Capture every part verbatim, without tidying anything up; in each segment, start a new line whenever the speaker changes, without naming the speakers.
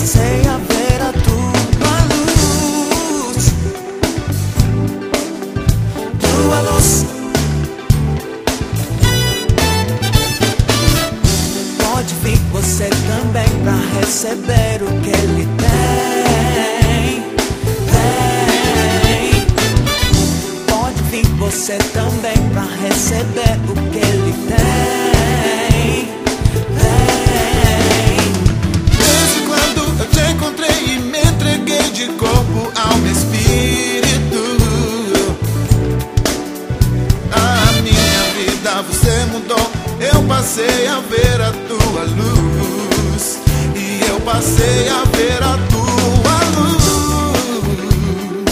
passei a ver a tua luz, tua luz. Pode vir você também pra receber o que ele tem, tem. Pode vir você também pra receber o que ele tem, tem.
Desde quando eu te encontrei e me entreguei de corpo, alma e espírito, a minha vida você mudou. Eu passei a ver a tua luz, e eu passei a ver a tua luz,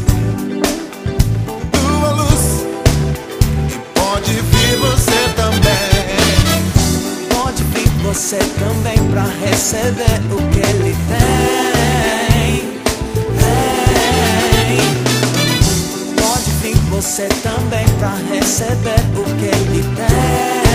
tua luz. E pode vir você também,
pode vir você também pra receber o que ele tem, tem. Pode vir você também pra receber o que ele tem.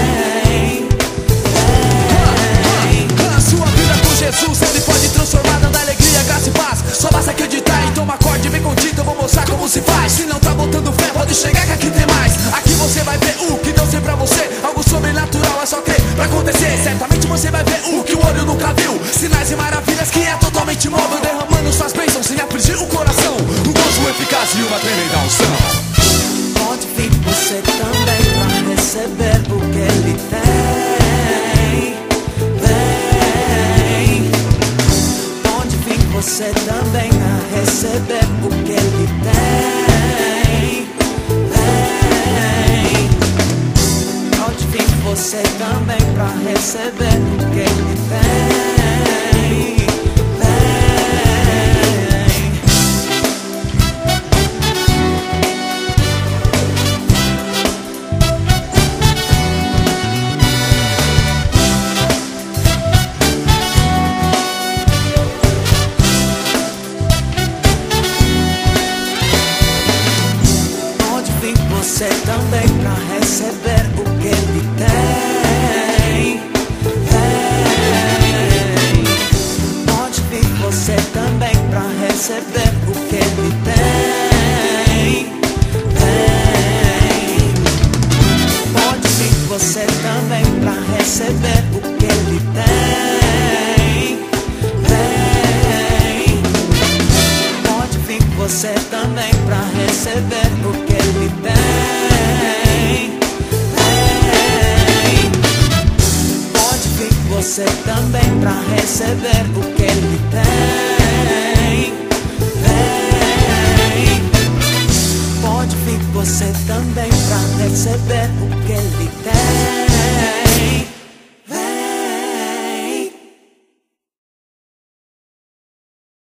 Jesus, ele pode transformar, dando alegria, graça e paz. Só basta acreditar, então acorde, vem contigo, eu vou mostrar como se faz. Se não tá botando fé, pode chegar que aqui tem mais. Aqui você vai ver o que Deus tem pra você. Algo sobrenatural, é só crer pra acontecer. Certamente você vai ver o que o olho nunca viu. Sinais e maravilhas que é totalmente móvel, derramando suas bênçãos sem afligir o coração. Um gozo eficaz e uma tremenda unção.
Pode vir você também pra receber o que ele tem. Você também a receber o que ele tem, tem. Pode vir você também pra receber o que ele tem, tem. Você também pra receber o que ele tem, tem. Pode vir você também pra receber o que ele tem, tem. Pode vir você também pra receber o que ele tem, tem. Pode vir você também pra receber o que ele tem. Você também pra receber o que ele tem, tem. Pode vir você também pra receber o que ele tem.